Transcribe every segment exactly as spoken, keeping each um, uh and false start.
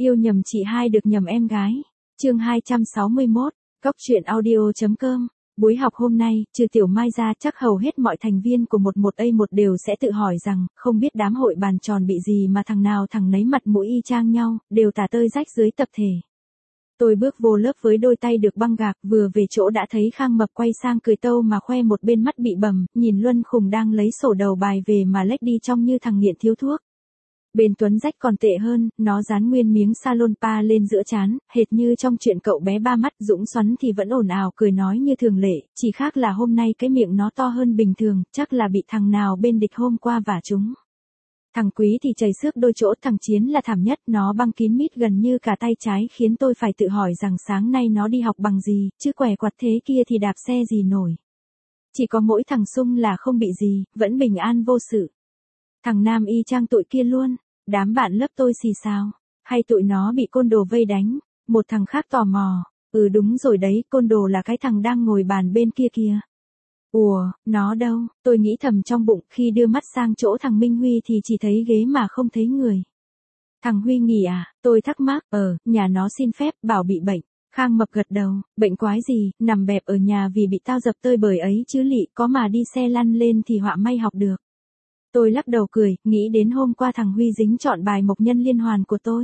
Yêu nhầm chị hai được nhầm em gái. Chương hai trăm sáu mươi mốt, Cóc truyện audio.com. Buổi học hôm nay, trừ Tiểu Mai ra chắc hầu hết mọi thành viên của một một A một đều sẽ tự hỏi rằng, không biết đám hội bàn tròn bị gì mà thằng nào thằng nấy mặt mũi y chang nhau, đều tả tơi rách dưới tập thể. Tôi bước vô lớp với đôi tay được băng gạc, vừa về chỗ đã thấy Khang Mập quay sang cười tâu mà khoe một bên mắt bị bầm, nhìn Luân Khùng đang lấy sổ đầu bài về mà lách đi trông như thằng nghiện thiếu thuốc. Bên Tuấn Rách còn tệ hơn, nó dán nguyên miếng salon pa lên giữa trán, hệt như trong chuyện cậu bé ba mắt. Dũng Xoắn thì vẫn ồn ào cười nói như thường lệ, chỉ khác là hôm nay cái miệng nó to hơn bình thường, chắc là bị thằng nào bên địch hôm qua vả chúng. Thằng Quý thì chảy xước đôi chỗ, thằng Chiến là thảm nhất, nó băng kín mít gần như cả tay trái khiến tôi phải tự hỏi rằng sáng nay nó đi học bằng gì, chứ què quặt thế kia thì đạp xe gì nổi. Chỉ có mỗi thằng Sung là không bị gì, vẫn bình an vô sự. Thằng Nam y chang tụi kia luôn, đám bạn lớp tôi xì xào, hay tụi nó bị côn đồ vây đánh, một thằng khác tò mò, ừ đúng rồi đấy, côn đồ là cái thằng đang ngồi bàn bên kia kìa. Ủa, nó đâu, tôi nghĩ thầm trong bụng, khi đưa mắt sang chỗ thằng Minh Huy thì chỉ thấy ghế mà không thấy người. Thằng Huy nghỉ à, tôi thắc mắc, ờ, nhà nó xin phép, bảo bị bệnh. Khang Mập gật đầu, bệnh quái gì, nằm bẹp ở nhà vì bị tao dập tơi bời ấy chứ lị, có mà đi xe lăn lên thì họa may học được. Tôi lắc đầu cười, nghĩ đến hôm qua thằng Huy dính chọn bài mộc nhân liên hoàn của tôi.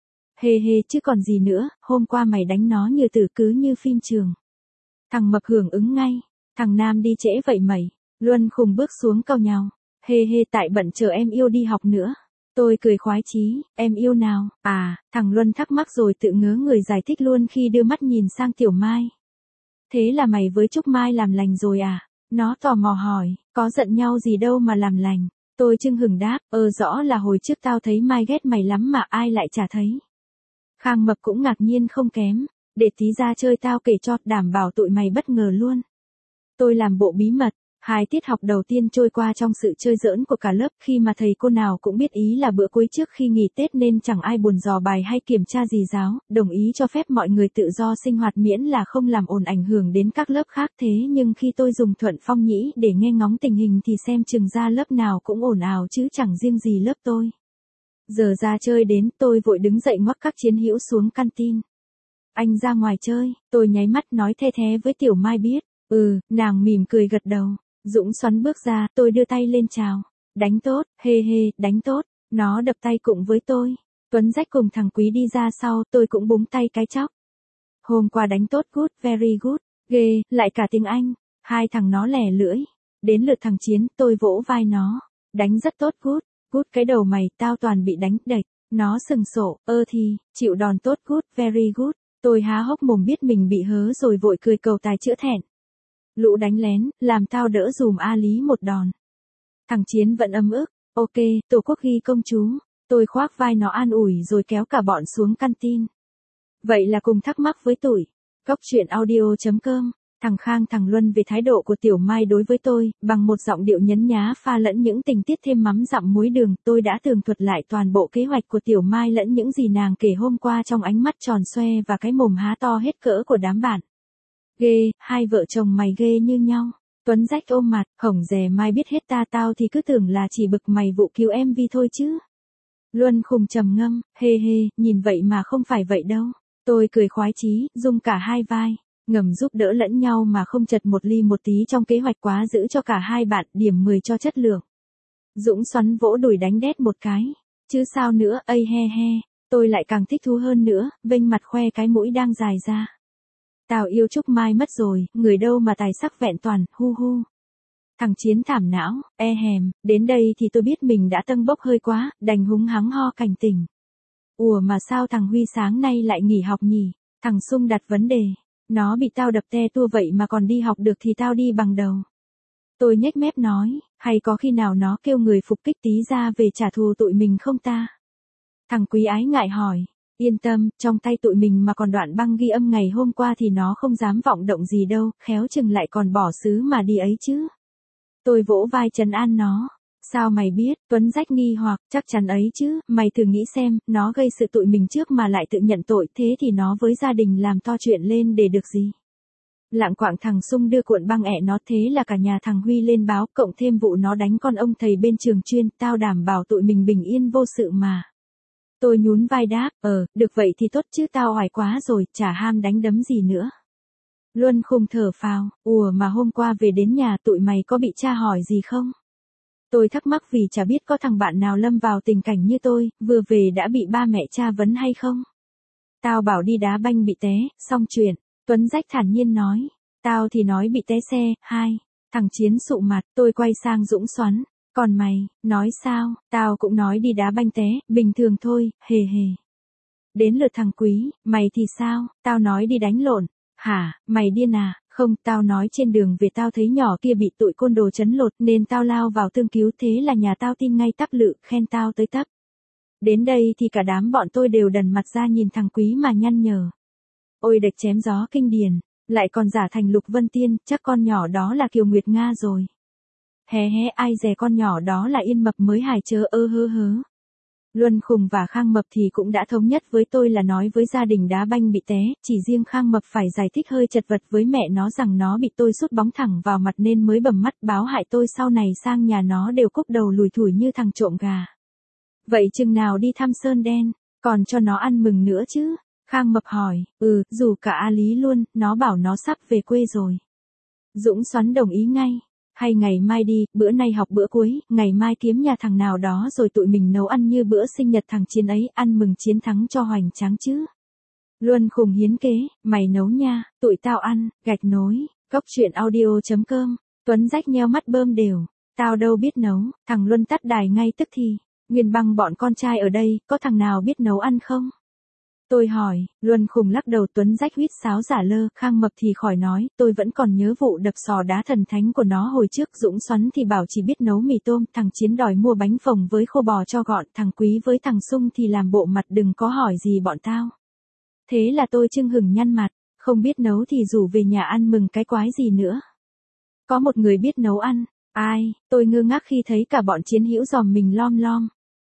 Hê hê chứ còn gì nữa, hôm qua mày đánh nó như tử cứ như phim trường. Thằng Mập hưởng ứng ngay, thằng Nam đi trễ vậy mày. Luân Khùng bước xuống cau nhàu. Hê hê tại bận chờ em yêu đi học nữa. Tôi cười khoái chí, em yêu nào, à, thằng Luân thắc mắc rồi tự ngớ người giải thích luôn khi đưa mắt nhìn sang Tiểu Mai. Thế là mày với Trúc Mai làm lành rồi à? Nó tò mò hỏi, có giận nhau gì đâu mà làm lành. Tôi chưng hửng đáp, ờ rõ là hồi trước tao thấy Mai ghét mày lắm mà ai lại chả thấy. Khang Mập cũng ngạc nhiên không kém, để tí ra chơi tao kể cho, đảm bảo tụi mày bất ngờ luôn. Tôi làm bộ bí mật. Hai tiết học đầu tiên trôi qua trong sự chơi giỡn của cả lớp, khi mà thầy cô nào cũng biết ý là bữa cuối trước khi nghỉ Tết nên chẳng ai buồn dò bài hay kiểm tra gì giáo, đồng ý cho phép mọi người tự do sinh hoạt miễn là không làm ồn ảnh hưởng đến các lớp khác. Thế nhưng khi tôi dùng Thuận Phong Nhĩ để nghe ngóng tình hình thì xem chừng ra lớp nào cũng ồn ào chứ chẳng riêng gì lớp tôi. Giờ ra chơi đến, tôi vội đứng dậy ngoắc các chiến hữu xuống canteen. Anh ra ngoài chơi, tôi nháy mắt nói the thé với Tiểu Mai biết. Ừ, nàng mỉm cười gật đầu. Dũng Xoắn bước ra, tôi đưa tay lên chào. Đánh tốt, hê hê, đánh tốt. Nó đập tay cùng với tôi. Tuấn Rách cùng thằng Quý đi ra sau, tôi cũng búng tay cái chóc. Hôm qua đánh tốt, good, very good. Ghê, lại cả tiếng Anh. Hai thằng nó lẻ lưỡi. Đến lượt thằng Chiến, tôi vỗ vai nó. Đánh rất tốt, good. Good cái đầu mày, tao toàn bị đánh, đệch. Nó sừng sộ, ơ thì, chịu đòn tốt, good, very good. Tôi há hốc mồm biết mình bị hớ rồi vội cười cầu tài chữa thẹn. Lũ đánh lén, làm tao đỡ dùm A Lý một đòn. Thằng Chiến vẫn ấm ức, ok, Tổ quốc ghi công chú. Tôi khoác vai nó an ủi rồi kéo cả bọn xuống canteen. Vậy là cùng thắc mắc với tụi. Cóc truyện audio.com. Thằng Khang thằng Luân về thái độ của Tiểu Mai đối với tôi, bằng một giọng điệu nhấn nhá pha lẫn những tình tiết thêm mắm dặm muối đường, tôi đã tường thuật lại toàn bộ kế hoạch của Tiểu Mai lẫn những gì nàng kể hôm qua trong ánh mắt tròn xoe và cái mồm há to hết cỡ của đám bạn. Ghê, hai vợ chồng mày ghê như nhau. Tuấn Rách ôm mặt, hổng dè Mai biết hết ta tao thì cứ tưởng là chỉ bực mày vụ cứu em vê thôi chứ. Luân Khùng trầm ngâm, hê hê, nhìn vậy mà không phải vậy đâu. Tôi cười khoái chí, dung cả hai vai, ngầm giúp đỡ lẫn nhau mà không chật một ly một tí trong kế hoạch quá giữ cho cả hai bạn, điểm mười cho chất lượng. Dũng Xoắn vỗ đùi đánh đét một cái. Chứ sao nữa, ây he he, tôi lại càng thích thú hơn nữa, vênh mặt khoe cái mũi đang dài ra. Tao yêu Trúc Mai mất rồi, người đâu mà tài sắc vẹn toàn, hu hu. Thằng Chiến thảm não, e hèm, đến đây thì tôi biết mình đã tâng bốc hơi quá, đành húng hắng ho cảnh tỉnh. Ủa mà sao thằng Huy sáng nay lại nghỉ học nhỉ? Thằng Sung đặt vấn đề. Nó bị tao đập te tua vậy mà còn đi học được thì tao đi bằng đầu. Tôi nhếch mép nói, hay có khi nào nó kêu người phục kích tí ra về trả thù tụi mình không ta? Thằng Quý ái ngại hỏi. Yên tâm, trong tay tụi mình mà còn đoạn băng ghi âm ngày hôm qua thì nó không dám vọng động gì đâu, khéo chừng lại còn bỏ xứ mà đi ấy chứ. Tôi vỗ vai trấn an nó. Sao mày biết? Tuấn Rách nghi hoặc, chắc chắn ấy chứ, mày thử nghĩ xem, nó gây sự tụi mình trước mà lại tự nhận tội, thế thì nó với gia đình làm to chuyện lên để được gì? Lạng quạng thằng Sung đưa cuộn băng ẹ nó, thế là cả nhà thằng Huy lên báo, cộng thêm vụ nó đánh con ông thầy bên trường chuyên, tao đảm bảo tụi mình bình yên vô sự mà. Tôi nhún vai đáp, ờ, được vậy thì tốt chứ tao oải quá rồi, chả ham đánh đấm gì nữa. Luân khùng thở phào, ủa mà hôm qua về đến nhà tụi mày có bị cha hỏi gì không? Tôi thắc mắc vì chả biết có thằng bạn nào lâm vào tình cảnh như tôi, vừa về đã bị ba mẹ tra vấn hay không? Tao bảo đi đá banh bị té, xong chuyện. Tuấn Rách thản nhiên nói. Tao thì nói bị té xe, hai. Thằng Chiến sụ mặt, tôi quay sang Dũng Xoắn. Còn mày, nói sao, tao cũng nói đi đá banh té, bình thường thôi, hề hề. Đến lượt thằng Quý, mày thì sao, tao nói đi đánh lộn. Hả, mày điên à, không, tao nói trên đường về tao thấy nhỏ kia bị tụi côn đồ trấn lột nên tao lao vào tương cứu, thế là nhà tao tin ngay tắp lự, khen tao tới tấp. Đến đây thì cả đám bọn tôi đều đần mặt ra nhìn thằng Quý mà nhăn nhở. Ôi đệch chém gió kinh điển, lại còn giả thành Lục Vân Tiên, chắc con nhỏ đó là Kiều Nguyệt Nga rồi. Hé hé, ai dè con nhỏ đó là Yên Mập mới hài chớ ơ hớ hớ. Luân Khùng và Khang Mập thì cũng đã thống nhất với tôi là nói với gia đình đá banh bị té, chỉ riêng Khang Mập phải giải thích hơi chật vật với mẹ nó rằng nó bị tôi sút bóng thẳng vào mặt nên mới bầm mắt báo hại tôi sau này sang nhà nó đều cúc đầu lùi thủi như thằng trộm gà. Vậy chừng nào đi thăm Sơn Đen, còn cho nó ăn mừng nữa chứ? Khang Mập hỏi, ừ, rủ cả A Lý luôn, nó bảo nó sắp về quê rồi. Dũng Xoắn đồng ý ngay. Hay ngày mai đi, bữa nay học bữa cuối, ngày mai kiếm nhà thằng nào đó rồi tụi mình nấu ăn như bữa sinh nhật thằng Chiến ấy, ăn mừng chiến thắng cho hoành tráng chứ. Luân Khùng hiến kế, mày nấu nha, tụi tao ăn, gạch nối, cốc truyện audio chấm com. Tuấn Rách nheo mắt bơm đều, tao đâu biết nấu, thằng Luân tắt đài ngay tức thì. Nguyên Băng bọn con trai ở đây, có thằng nào biết nấu ăn không? Tôi hỏi, Luân Khùng lắc đầu. Tuấn Rách huýt sáo giả lơ, Khang Mập thì khỏi nói, tôi vẫn còn nhớ vụ đập sò đá thần thánh của nó hồi trước. Dũng Xoắn thì bảo chỉ biết nấu mì tôm, thằng Chiến đòi mua bánh phồng với khô bò cho gọn, thằng Quý với thằng Sung thì làm bộ mặt đừng có hỏi gì bọn tao. Thế là tôi chưng hửng nhăn mặt, không biết nấu thì rủ về nhà ăn mừng cái quái gì nữa. Có một người biết nấu ăn, ai, tôi ngơ ngác khi thấy cả bọn Chiến hữu dòm mình lom lom.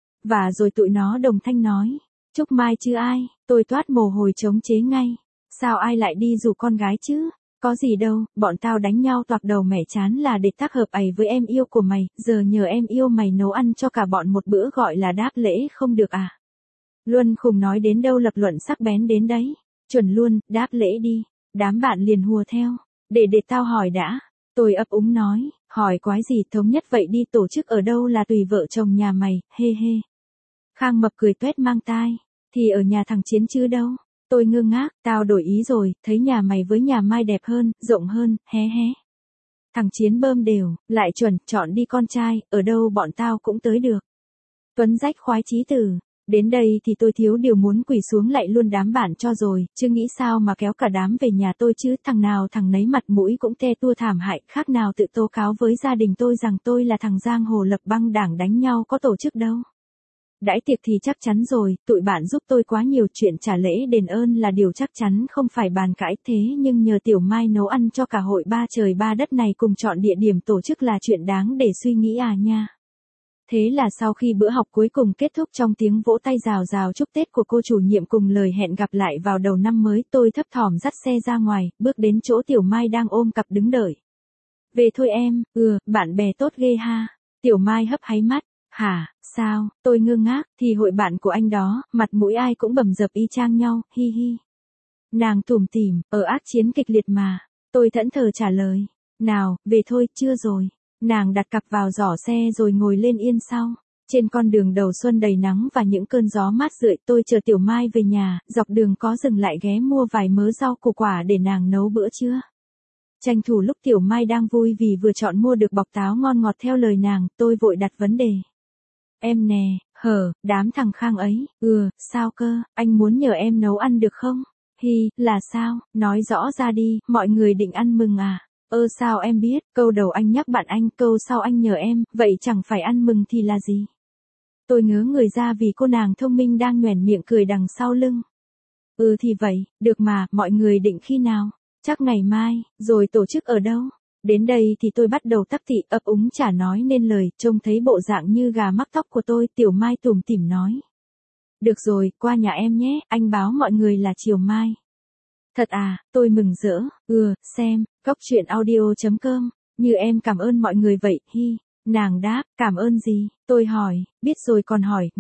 Và rồi tụi nó đồng thanh nói. Chúc mai chứ ai, tôi toát mồ hôi chống chế ngay. Sao ai lại đi rủ con gái chứ? Có gì đâu, bọn tao đánh nhau toạc đầu mẻ chán là để tác hợp ầy với em yêu của mày, giờ nhờ em yêu mày nấu ăn cho cả bọn một bữa gọi là đáp lễ không được à? Luân Khùng nói đến đâu lập luận sắc bén đến đấy. Chuẩn luôn, đáp lễ đi. Đám bạn liền hùa theo. Để để tao hỏi đã. Tôi ấp úng nói, hỏi quái gì thống nhất vậy đi, tổ chức ở đâu là tùy vợ chồng nhà mày, hê hê. Khang Mập cười tuét mang tai. Thì ở nhà thằng Chiến chứ đâu. Tôi ngơ ngác, tao đổi ý rồi, thấy nhà mày với nhà Mai đẹp hơn, rộng hơn, hé hé. Thằng Chiến bơm đều, lại chuẩn, chọn đi con trai, ở đâu bọn tao cũng tới được. Tuấn Rách khoái chí từ. Đến đây thì tôi thiếu điều muốn quỳ xuống lại luôn đám bạn cho rồi, chứ nghĩ sao mà kéo cả đám về nhà tôi chứ, thằng nào thằng nấy mặt mũi cũng te tua thảm hại, khác nào tự tố cáo với gia đình tôi rằng tôi là thằng giang hồ lập băng đảng đánh nhau có tổ chức đâu. Đãi tiệc thì chắc chắn rồi, tụi bạn giúp tôi quá nhiều, chuyện trả lễ đền ơn là điều chắc chắn không phải bàn cãi, thế nhưng nhờ Tiểu Mai nấu ăn cho cả hội ba trời ba đất này cùng chọn địa điểm tổ chức là chuyện đáng để suy nghĩ à nha. Thế là sau khi bữa học cuối cùng kết thúc trong tiếng vỗ tay rào rào chúc Tết của cô chủ nhiệm cùng lời hẹn gặp lại vào đầu năm mới, tôi thấp thỏm dắt xe ra ngoài, bước đến chỗ Tiểu Mai đang ôm cặp đứng đợi. Về thôi em, ừ, bạn bè tốt ghê ha. Tiểu Mai hấp háy mắt. Hả, sao, tôi ngơ ngác, thì hội bạn của anh đó, mặt mũi ai cũng bầm dập y chang nhau, hi hi. Nàng tủm tỉm, ở ác chiến kịch liệt mà. Tôi thẫn thờ trả lời. Nào, về thôi, chưa rồi. Nàng đặt cặp vào giỏ xe rồi ngồi lên yên sau. Trên con đường đầu xuân đầy nắng và những cơn gió mát rượi, tôi chờ Tiểu Mai về nhà, dọc đường có dừng lại ghé mua vài mớ rau củ quả để nàng nấu bữa trưa. Tranh thủ lúc Tiểu Mai đang vui vì vừa chọn mua được bọc táo ngon ngọt theo lời nàng, tôi vội đặt vấn đề. Em nè, hở, đám thằng Khang ấy, ừ, sao cơ, anh muốn nhờ em nấu ăn được không? Hi, là sao, nói rõ ra đi, mọi người định ăn mừng à? Ơ sao em biết, câu đầu anh nhắc bạn anh, câu sau anh nhờ em, vậy chẳng phải ăn mừng thì là gì? Tôi ngớ người ra vì cô nàng thông minh đang nhoẻn miệng cười đằng sau lưng. Ừ thì vậy, được mà, mọi người định khi nào? Chắc ngày mai, rồi tổ chức ở đâu? Đến đây thì tôi bắt đầu tắc tị, ấp úng chả nói nên lời, trông thấy bộ dạng như gà mắc tóc của tôi, Tiểu Mai tủm tỉm nói. Được rồi, qua nhà em nhé, anh báo mọi người là chiều mai. Thật à, tôi mừng rỡ, ừ, xem, cốc truyện audio chấm com, như em cảm ơn mọi người vậy, hi. Nàng đáp, cảm ơn gì, tôi hỏi, biết rồi còn hỏi, ngốc.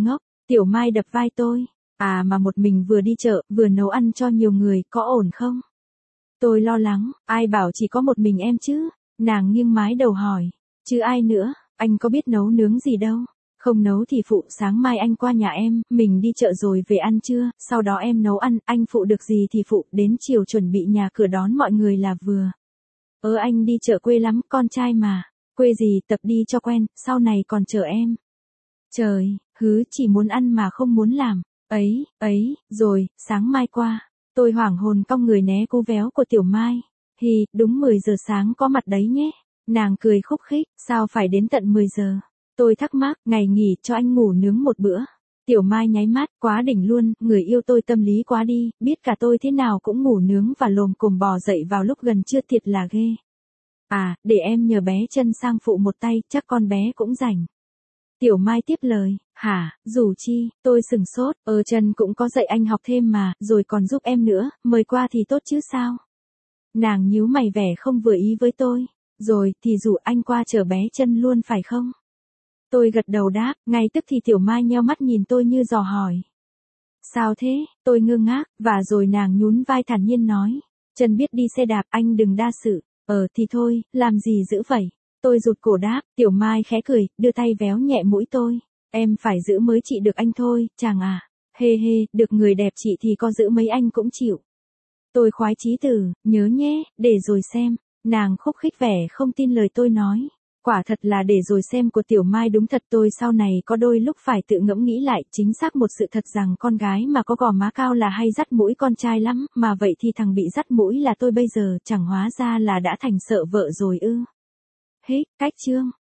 Tiểu Mai đập vai tôi. À mà một mình vừa đi chợ, vừa nấu ăn cho nhiều người, có ổn không? Tôi lo lắng, ai bảo chỉ có một mình em chứ? Nàng nghiêng mái đầu hỏi. Chứ ai nữa, anh có biết nấu nướng gì đâu. Không nấu thì phụ, sáng mai anh qua nhà em, mình đi chợ rồi về ăn trưa, sau đó em nấu ăn, anh phụ được gì thì phụ, đến chiều chuẩn bị nhà cửa đón mọi người là vừa. Ơ anh đi chợ quê lắm, con trai mà. Quê gì, tập đi cho quen, sau này còn chờ em. Trời, hứ chỉ muốn ăn mà không muốn làm. Ấy, ấy, rồi, sáng mai qua. Tôi hoảng hồn cong người né cú véo của Tiểu Mai. Hi, đúng mười giờ sáng có mặt đấy nhé. Nàng cười khúc khích, sao phải đến tận mười giờ? Tôi thắc mắc, ngày nghỉ cho anh ngủ nướng một bữa. Tiểu Mai nháy mắt, quá đỉnh luôn, người yêu tôi tâm lý quá đi, biết cả tôi thế nào cũng ngủ nướng và lồm cồm bò dậy vào lúc gần trưa thiệt là ghê. À, để em nhờ bé chân sang phụ một tay, chắc con bé cũng rảnh. Tiểu Mai tiếp lời, hả, dù chi, tôi sừng sốt, ờ Trần cũng có dạy anh học thêm mà, rồi còn giúp em nữa, mời qua thì tốt chứ sao? Nàng nhíu mày vẻ không vừa ý với tôi, rồi thì rủ anh qua chở bé chân luôn phải không? Tôi gật đầu đáp, ngay tức thì Tiểu Mai nheo mắt nhìn tôi như dò hỏi. Sao thế, tôi ngơ ngác, và rồi nàng nhún vai thản nhiên nói, Trần biết đi xe đạp, anh đừng đa sự, ờ thì thôi, làm gì dữ vậy? Tôi rụt cổ đáp, Tiểu Mai khẽ cười, đưa tay véo nhẹ mũi tôi. Em phải giữ mới chị được anh thôi, chàng à. Hê hê, được người đẹp chị thì có giữ mấy anh cũng chịu. Tôi khoái chí từ, nhớ nhé, để rồi xem. Nàng khúc khích vẻ không tin lời tôi nói. Quả thật là để rồi xem của Tiểu Mai đúng thật, tôi sau này có đôi lúc phải tự ngẫm nghĩ lại, chính xác một sự thật rằng con gái mà có gò má cao là hay dắt mũi con trai lắm, mà vậy thì thằng bị dắt mũi là tôi bây giờ, chẳng hóa ra là đã thành sợ vợ rồi ư. Hết, cách chương.